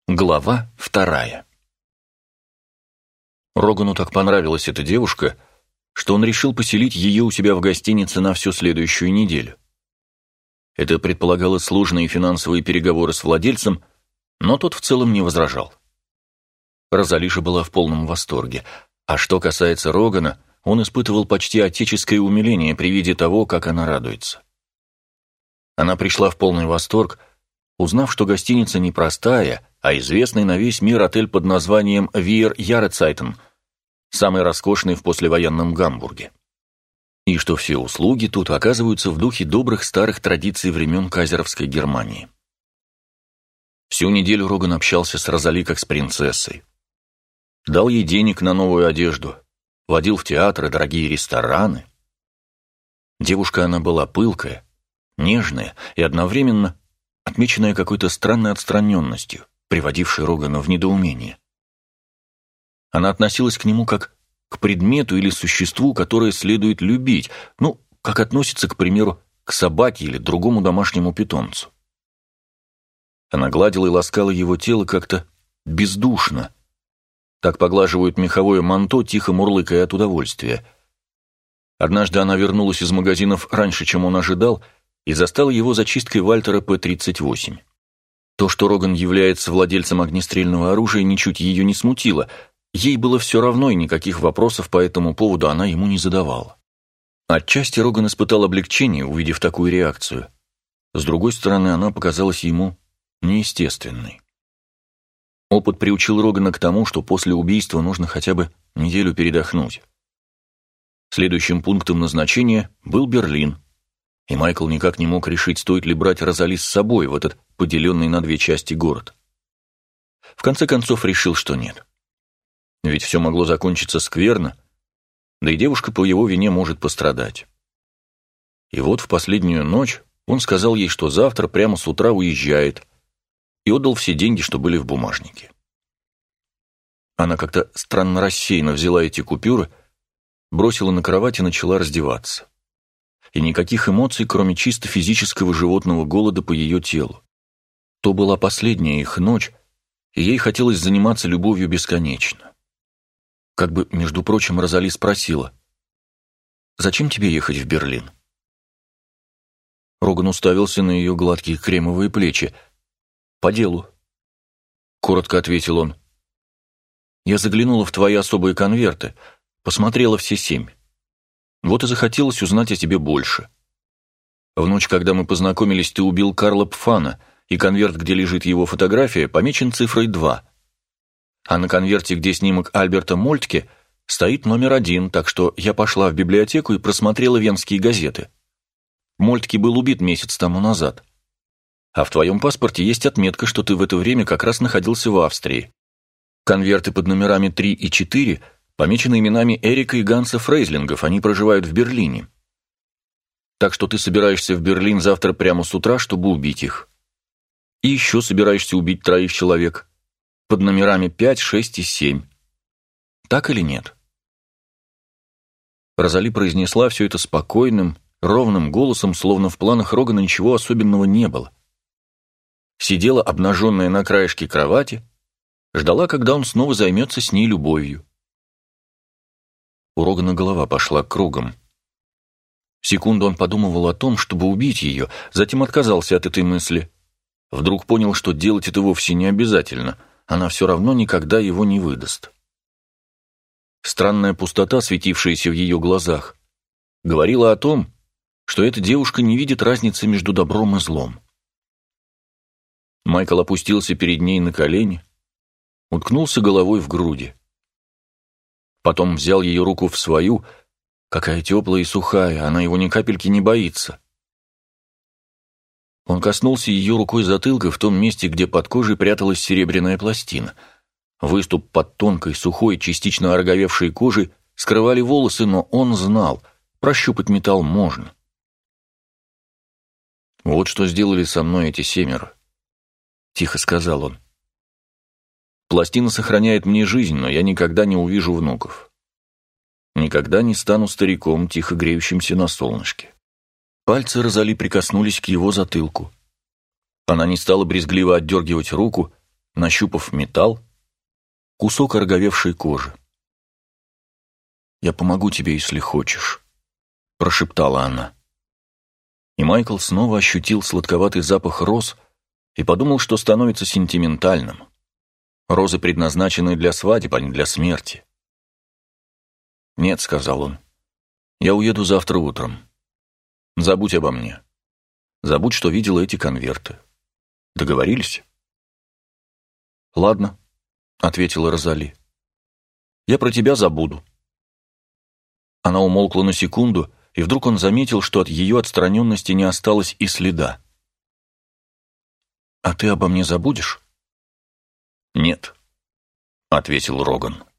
Глава 2. Рогану так понравилась эта девушка, что он решил поселить ее у себя в гостинице на всю следующую неделю. Это предполагало сложные финансовые переговоры с владельцем, но тот в целом не возражал. Розали же была в полном восторге, а что касается Рогана, он испытывал почти отеческое умиление при виде того, как она радуется. Она пришла в полный восторг, узнав, что гостиница непростая, а известный на весь мир отель под названием «Виер Ярецайтен», самый роскошный в послевоенном Гамбурге. И что все услуги тут оказываются в духе добрых старых традиций времен кайзеровской Германии. Всю неделю Роган общался с Розали как с принцессой. Дал ей денег на новую одежду, водил в театры, дорогие рестораны. Девушка она была пылкая, нежная и одновременно отмеченная какой-то странной отстраненностью, приводившей Рогана в недоумение. Она относилась к нему как к предмету или существу, которое следует любить, как относится, к примеру, к собаке или другому домашнему питомцу. Она гладила и ласкала его тело как-то бездушно. Так поглаживают меховое манто, тихо мурлыкая от удовольствия. Однажды она вернулась из магазинов раньше, чем он ожидал, и застала его за чисткой Вальтера П-38. То, что Роган является владельцем огнестрельного оружия, ничуть ее не смутило. Ей было все равно, и никаких вопросов по этому поводу она ему не задавала. Отчасти Роган испытал облегчение, увидев такую реакцию. С другой стороны, она показалась ему неестественной. Опыт приучил Рогана к тому, что после убийства нужно хотя бы неделю передохнуть. Следующим пунктом назначения был Берлин, и Майкл никак не мог решить, стоит ли брать Розали с собой в этот поделенный на две части город. В конце концов решил, что нет. Ведь все могло закончиться скверно, да и девушка по его вине может пострадать. И вот в последнюю ночь он сказал ей, что завтра прямо с утра уезжает, и отдал все деньги, что были в бумажнике. Она как-то странно рассеянно взяла эти купюры, бросила на кровать и начала раздеваться. И никаких эмоций, кроме чисто физического животного голода по ее телу. То была последняя их ночь, и ей хотелось заниматься любовью бесконечно. Как бы, между прочим, Розали спросила: «Зачем тебе ехать в Берлин?» Роган уставился на ее гладкие кремовые плечи. «По делу», — коротко ответил он. «Я заглянула в твои особые конверты, посмотрела все 7. Вот и захотелось узнать о тебе больше. В ночь, когда мы познакомились, ты убил Карла Пфана, и конверт, где лежит его фотография, помечен цифрой 2. А на конверте, где снимок Альберта Мольтке, стоит номер 1, так что я пошла в библиотеку и просмотрела венские газеты. Мольтке был убит месяц тому назад. А в твоем паспорте есть отметка, что ты в это время как раз находился в Австрии. Конверты под номерами 3 и 4 помечены именами Эрика и Ганса Фрейзлингов, они проживают в Берлине. Так что ты собираешься в Берлин завтра прямо с утра, чтобы убить их. И еще собираешься убить 3 человек под номерами 5, 6 и 7. Так или нет?» Розали произнесла все это спокойным, ровным голосом, словно в планах Рогана ничего особенного не было. Сидела обнаженная на краешке кровати, ждала, когда он снова займется с ней любовью. У Рогана голова пошла кругом. Секунду он подумывал о том, чтобы убить ее, затем отказался от этой мысли. Вдруг понял, что делать это вовсе не обязательно, она все равно никогда его не выдаст. Странная пустота, светившаяся в ее глазах, говорила о том, что эта девушка не видит разницы между добром и злом. Майкл опустился перед ней на колени, уткнулся головой в груди. Потом взял ее руку в свою, какая теплая и сухая, она его ни капельки не боится. Он коснулся ее рукой затылка в том месте, где под кожей пряталась серебряная пластина. Выступ под тонкой, сухой, частично ороговевшей кожей скрывали волосы, но он знал, прощупать металл можно. «Вот что сделали со мной эти 7, — тихо сказал он. «Пластина сохраняет мне жизнь, но я никогда не увижу внуков. Никогда не стану стариком, тихо греющимся на солнышке». Пальцы Розали прикоснулись к его затылку. Она не стала брезгливо отдергивать руку, нащупав металл, кусок ороговевшей кожи. «Я помогу тебе, если хочешь», — прошептала она. И Майкл снова ощутил сладковатый запах роз и подумал, что становится сентиментальным. Розы предназначены для свадеб, а не для смерти. «Нет», — сказал он, — «я уеду завтра утром. Забудь обо мне. Забудь, что видела эти конверты. Договорились?» «Ладно», — ответила Розали. «Я про тебя забуду». Она умолкла на секунду, и вдруг он заметил, что от ее отстраненности не осталось и следа. «А ты обо мне забудешь?» «Нет», — ответил Роган.